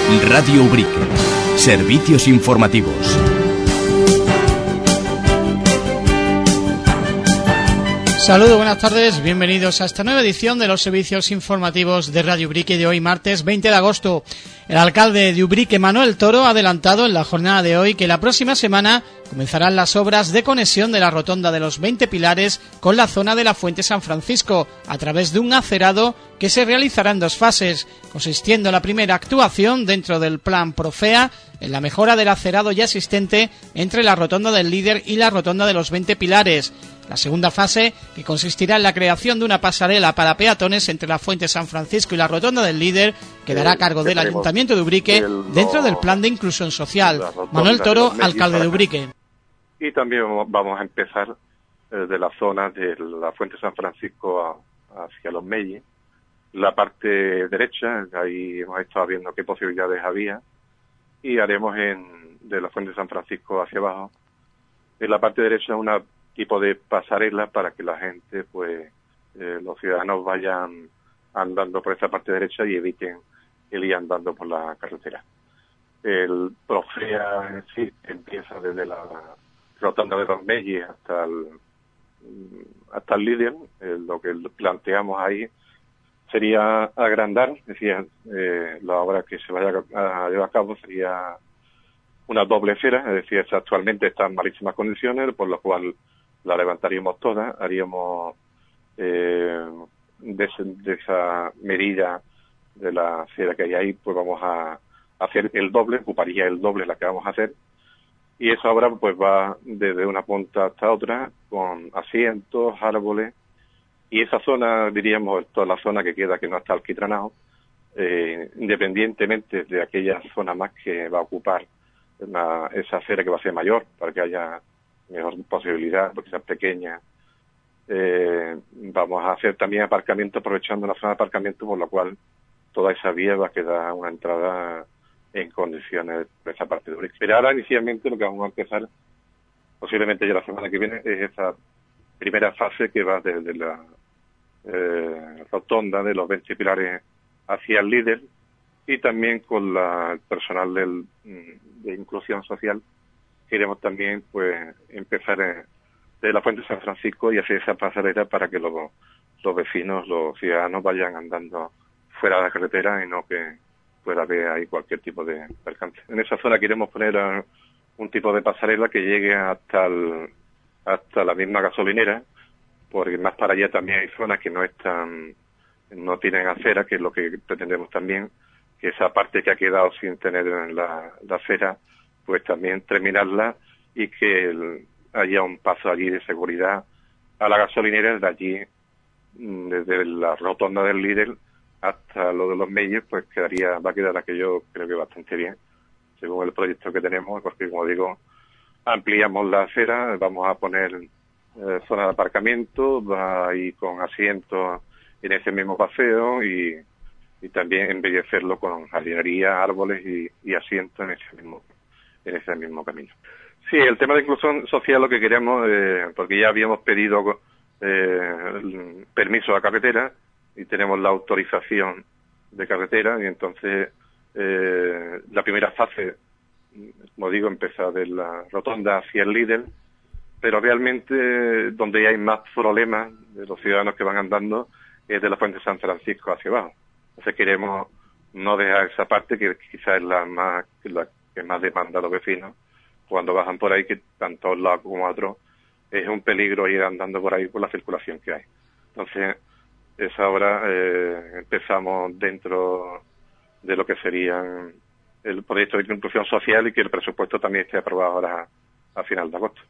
Radio Ubrique. Servicios informativos. Saludos, buenas tardes, bienvenidos a esta nueva edición de los servicios informativos de Radio Ubrique de hoy, martes 20 de agosto. El alcalde de Ubrique, Manuel Toro, ha adelantado en la jornada de hoy que la próxima semana comenzarán las obras de conexión de la rotonda de los 20 Pilares con la zona de la Fuente San Francisco, a través de un acerado que se realizará en dos fases, consistiendo en la primera actuación dentro del plan Profea en la mejora del acerado ya existente entre la rotonda del Líder y la rotonda de los 20 Pilares. La segunda fase, que consistirá en la creación de una pasarela para peatones entre la Fuente San Francisco y la rotonda del Líder, quedará a cargo del Ayuntamiento de Ubrique dentro del plan de inclusión social. Manuel Toro, alcalde de Ubrique. Y también vamos a empezar de la zona de la Fuente San Francisco hacia los Mellis. La parte derecha, ahí hemos estado viendo qué posibilidades había, y haremos de la Fuente San Francisco hacia abajo, en la parte derecha, una tipo de pasarela para que la gente, los ciudadanos vayan andando por esa parte derecha y eviten el ir andando por la carretera. El Profea en sí empieza desde la rotonda de los Mellis hasta el Líder. Lo que planteamos ahí sería agrandar, decía, la obra que se vaya a llevar a cabo sería una doble acera, es decir, actualmente está en malísimas condiciones, por lo cual la levantaríamos toda, haríamos de esa medida de la acera que hay ahí, pues vamos a hacer el doble, ocuparía el doble la que vamos a hacer, y esa obra pues va desde una punta hasta otra, con asientos, árboles, y esa zona, diríamos, toda la zona que queda que no está alquitranado, independientemente de aquella zona más que va a ocupar esa acera que va a ser mayor, para que haya mejor posibilidad, porque sea pequeña. Vamos a hacer también aparcamiento, aprovechando la zona de aparcamiento, por lo cual toda esa vía va a quedar una entrada en condiciones de esa parte de Ubrique. Pero ahora inicialmente lo que vamos a empezar, posiblemente ya la semana que viene, es esa primera fase que va desde la rotonda de los 20 Pilares hacia el Líder, y también con el personal de inclusión social. Queremos también empezar de la Fuente San Francisco y hacer esa pasarela para que los vecinos, los ciudadanos vayan andando fuera de la carretera y no que pueda haber ahí cualquier tipo de percance. En esa zona queremos poner un tipo de pasarela que llegue hasta la misma gasolinera, porque más para allá también hay zonas que no tienen acera, que es lo que pretendemos también, que esa parte que ha quedado sin tener la acera, pues también terminarla, y que haya un paso allí de seguridad a la gasolinera, desde allí, desde la rotonda del Líder hasta lo de los Mellis, pues va a quedar aquello, creo que bastante bien, según el proyecto que tenemos, porque como digo, ampliamos la acera, vamos a poner zona de aparcamiento, va a ir con asientos en ese mismo paseo, y también embellecerlo con jardinería, árboles y asientos en ese mismo camino. Sí, el tema de inclusión social, lo que queremos, porque ya habíamos pedido permiso a carretera y tenemos la autorización de carretera, y entonces la primera fase, como digo, empieza de la rotonda hacia el Líder, pero realmente donde hay más problemas de los ciudadanos que van andando es de la Fuente San Francisco hacia abajo. Entonces queremos no dejar esa parte, que quizás es la que más demanda a los vecinos cuando bajan por ahí, que tanto a un lado como a otro es un peligro ir andando por ahí por la circulación que hay. Entonces, esa hora empezamos dentro de lo que sería el proyecto de inclusión social, y que el presupuesto también esté aprobado ahora a final de agosto.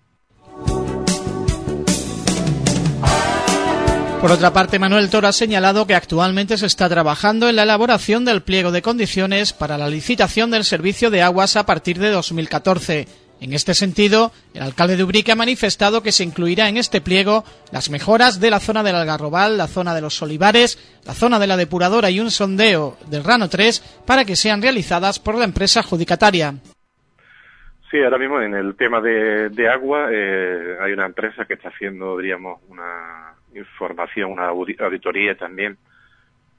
Por otra parte, Manuel Toro ha señalado que actualmente se está trabajando en la elaboración del pliego de condiciones para la licitación del servicio de aguas a partir de 2014. En este sentido, el alcalde de Ubrique ha manifestado que se incluirá en este pliego las mejoras de la zona del Algarrobal, la zona de los Olivares, la zona de la depuradora y un sondeo del Rano 3 para que sean realizadas por la empresa adjudicataria. Sí, ahora mismo en el tema de agua hay una empresa que está haciendo, diríamos, una información, una auditoría también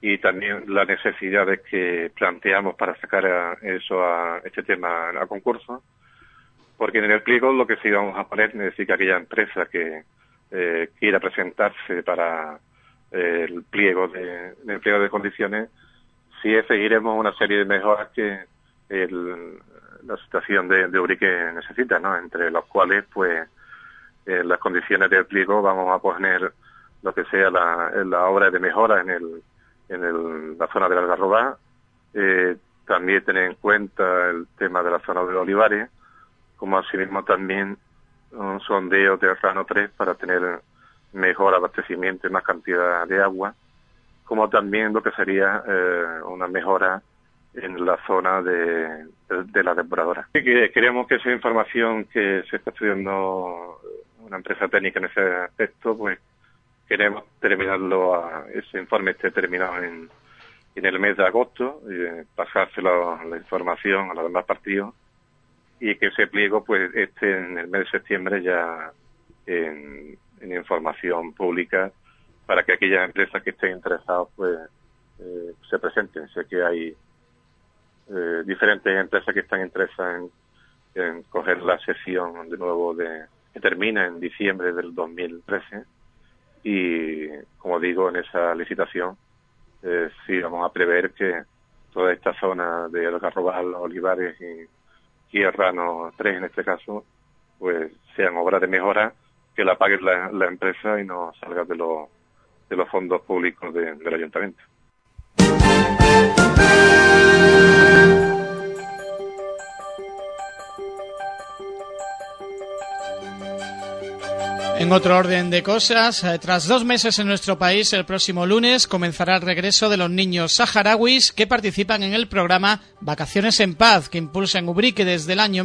y también las necesidades que planteamos para sacar este tema a concurso, porque en el pliego lo que sí vamos a poner es decir que aquella empresa que quiera presentarse para el pliego de condiciones, sí seguiremos una serie de mejoras que la situación de Ubrique necesita, ¿no? Entre los cuales, pues, las condiciones del pliego vamos a poner lo que sea la obra de mejora en la zona del Algarroba, también tener en cuenta el tema de la zona de los olivares, como asimismo también un sondeo de Rano 3 para tener mejor abastecimiento y más cantidad de agua, como también lo que sería una mejora en la zona de la depuradora. Queremos que esa información que se está estudiando una empresa técnica en ese aspecto, pues queremos terminarlo, ese informe esté terminado en el mes de agosto, pasárselo la información a los demás partidos y que ese pliego pues esté en el mes de septiembre ya en información pública para que aquellas empresas que estén interesadas pues se presenten. Sé que hay diferentes empresas que están interesadas en coger la sesión de nuevo que termina en diciembre del 2013 y, como digo, en esa licitación sí vamos a prever que toda esta zona de Algarrobal, Olivares y Rano 3 en este caso pues sean obras de mejora que la pague la empresa y no salga de los fondos públicos del ayuntamiento. En otro orden de cosas, tras 2 meses en nuestro país, el próximo lunes comenzará el regreso de los niños saharauis que participan en el programa Vacaciones en Paz, que impulsa en Ubrique desde el año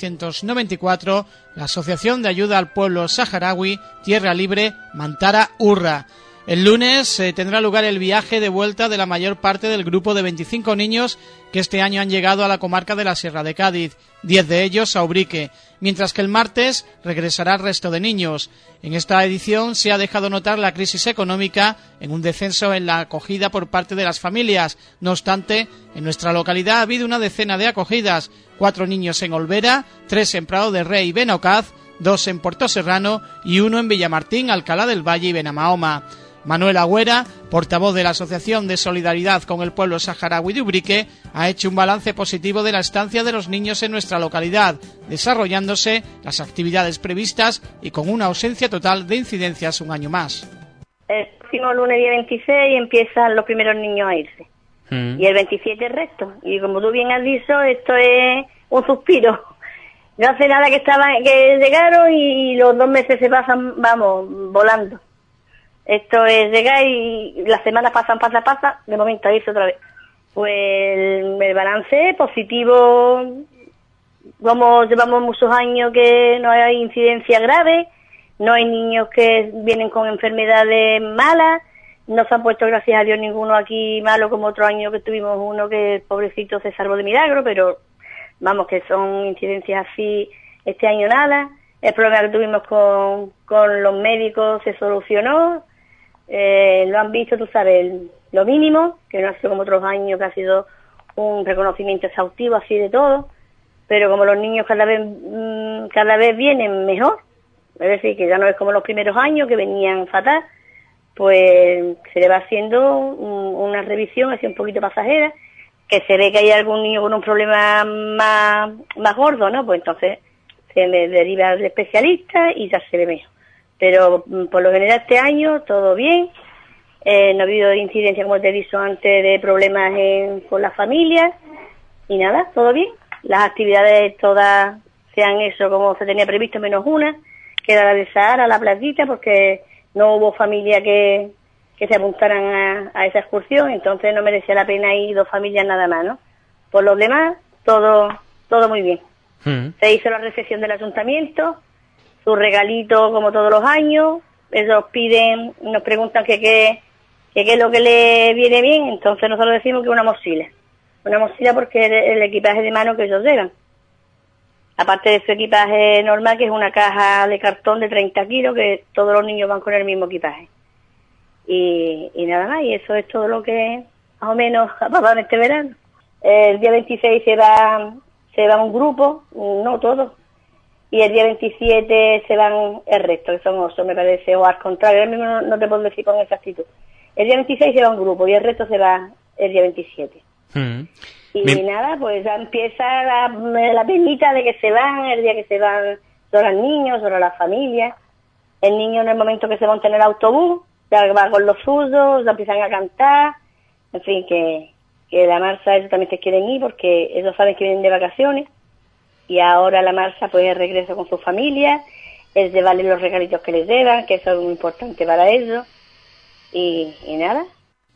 1994 la Asociación de Ayuda al Pueblo Saharaui Tierra Libre Mantara Urra. El lunes tendrá lugar el viaje de vuelta de la mayor parte del grupo de 25 niños que este año han llegado a la comarca de la Sierra de Cádiz, 10 de ellos a Ubrique, mientras que el martes regresará el resto de niños. En esta edición se ha dejado notar la crisis económica en un descenso en la acogida por parte de las familias. No obstante, en nuestra localidad ha habido una decena de acogidas, 4 niños en Olvera, 3 en Prado de Rey y Benocaz, 2 en Puerto Serrano y 1 en Villamartín, Alcalá del Valle y Benamahoma. Manuel Agüera, portavoz de la Asociación de Solidaridad con el Pueblo Saharaui de Ubrique, ha hecho un balance positivo de la estancia de los niños en nuestra localidad, desarrollándose las actividades previstas y con una ausencia total de incidencias un año más. El próximo lunes día 26 empiezan los primeros niños a irse y el 27 el resto. Y como tú bien has dicho, esto es un suspiro. No hace nada que llegaron y los 2 meses se pasan, vamos, volando. Esto es llegar y las semanas pasan, de momento a irse otra vez. Pues el balance positivo, como llevamos muchos años que no hay incidencia grave, no hay niños que vienen con enfermedades malas, no se han puesto gracias a Dios ninguno aquí malo como otro año que tuvimos uno que pobrecito se salvó de milagro, pero vamos que son incidencias así, este año nada. El problema que tuvimos con los médicos se solucionó. Lo han visto, tú sabes, lo mínimo, que no ha sido como otros años, que ha sido un reconocimiento exhaustivo así de todo, pero como los niños cada vez vienen mejor, es decir, que ya no es como los primeros años que venían fatal, pues se le va haciendo una revisión así un poquito pasajera, que se ve que hay algún niño con un problema más gordo, ¿no? Pues entonces se le deriva al especialista y ya se ve mejor. Pero por lo general este año todo bien, no ha habido incidencia, como te he dicho antes, de problemas con las familias y nada, todo bien. Las actividades todas se han hecho como se tenía previsto, menos una, que era la de Sahara, la playita, porque no hubo familia que se apuntaran a esa excursión, entonces no merecía la pena ir 2 familias nada más, ¿no? Por los demás, todo muy bien. Se hizo la recepción del ayuntamiento, su regalito como todos los años, ellos nos preguntan qué es lo que le viene bien, entonces nosotros decimos que una mochila porque es el equipaje de mano que ellos llevan, aparte de su equipaje normal, que es una caja de cartón de 30 kilos, que todos los niños van con el mismo equipaje. y nada más, y eso es todo lo que más o menos ha pasado en este verano. El día 26 se va un grupo, no todos, y el día 27 se van el resto, que son 8, me parece, o al contrario, ahora mismo no te puedo decir con exactitud. El día 26 se va un grupo y el resto se va el día 27. Y nada, pues ya empieza la penita de que se van, el día que se van todos los niños, todas las familias. El niño en el momento que se monta en el autobús, ya va con los zurdos, ya empiezan a cantar, en fin, que la marcha ellos también se quieren ir porque ellos saben que vienen de vacaciones y ahora la marcha pues es regreso con sus familias, es llevarles los regalitos que les llevan, que eso es muy importante para ellos y nada.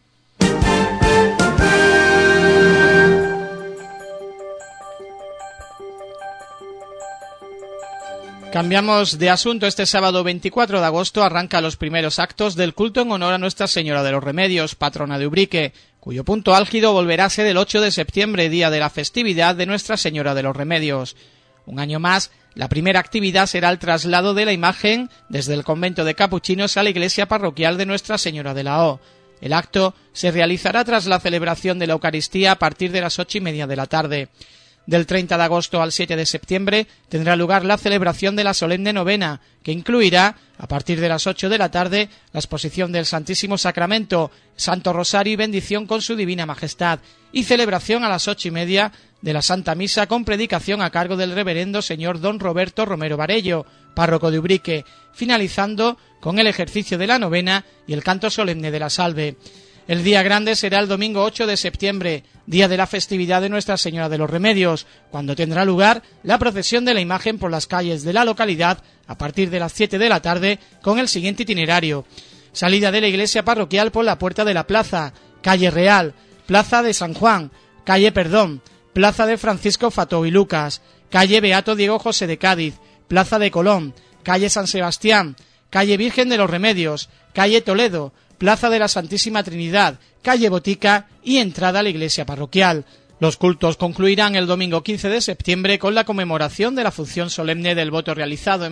Cambiamos de asunto. Este sábado 24 de agosto arranca los primeros actos del culto en honor a Nuestra Señora de los Remedios, patrona de Ubrique, cuyo punto álgido volverá a ser el 8 de septiembre, día de la festividad de Nuestra Señora de los Remedios. Un año más, la primera actividad será el traslado de la imagen desde el convento de Capuchinos a la iglesia parroquial de Nuestra Señora de la O. El acto se realizará tras la celebración de la Eucaristía a partir de las 8:30 de la tarde. Del 30 de agosto al 7 de septiembre tendrá lugar la celebración de la solemne novena, que incluirá, a partir de las 8 de la tarde, la exposición del Santísimo Sacramento, Santo Rosario y bendición con su Divina Majestad, y celebración a las 8:30 de la Santa Misa con predicación a cargo del reverendo señor don Roberto Romero Varello, párroco de Ubrique, finalizando con el ejercicio de la novena y el canto solemne de la salve. El día grande será el domingo 8 de septiembre, día de la festividad de Nuestra Señora de los Remedios, cuando tendrá lugar la procesión de la imagen por las calles de la localidad a partir de las 7 de la tarde con el siguiente itinerario. Salida de la iglesia parroquial por la Puerta de la Plaza, calle Real, Plaza de San Juan, calle Perdón, Plaza de Francisco Fató y Lucas, calle Beato Diego José de Cádiz, Plaza de Colón, calle San Sebastián, calle Virgen de los Remedios, calle Toledo, Plaza de la Santísima Trinidad, calle Botica y entrada a la iglesia parroquial. Los cultos concluirán el domingo 15 de septiembre con la conmemoración de la función solemne del voto realizado en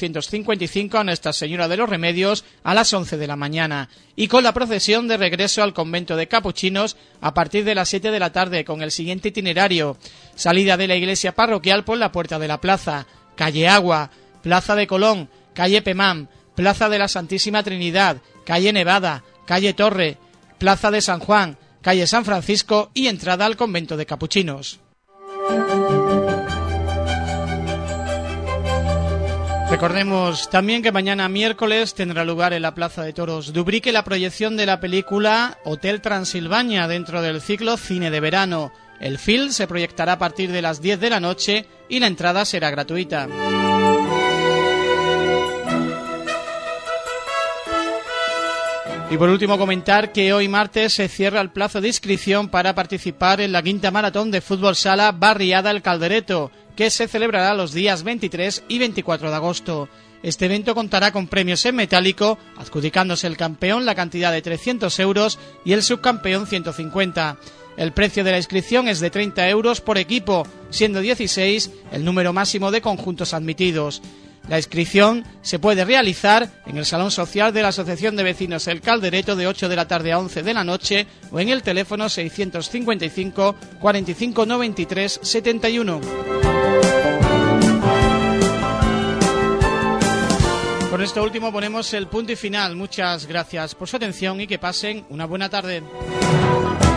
1855 a Nuestra Señora de los Remedios a las 11 de la mañana y con la procesión de regreso al convento de Capuchinos a partir de las 7 de la tarde con el siguiente itinerario: salida de la iglesia parroquial por la Puerta de la Plaza, calle Agua, Plaza de Colón, calle Pemán, Plaza de la Santísima Trinidad, calle Nevada, calle Torre, Plaza de San Juan, calle San Francisco y entrada al convento de Capuchinos. Recordemos también que mañana miércoles tendrá lugar en la Plaza de Toros de Ubrique la proyección de la película Hotel Transilvania dentro del ciclo Cine de Verano. El film se proyectará a partir de las 10 de la noche y la entrada será gratuita. Y por último comentar que hoy martes se cierra el plazo de inscripción para participar en la quinta maratón de fútbol sala Barriada El Caldereto, que se celebrará los días 23 y 24 de agosto. Este evento contará con premios en metálico, adjudicándose el campeón la cantidad de 300 euros y el subcampeón 150. El precio de la inscripción es de 30 euros por equipo, siendo 16 el número máximo de conjuntos admitidos. La inscripción se puede realizar en el Salón Social de la Asociación de Vecinos El Caldereto de 8 de la tarde a 11 de la noche o en el teléfono 655 45 93 71. Con esto último ponemos el punto y final. Muchas gracias por su atención y que pasen una buena tarde.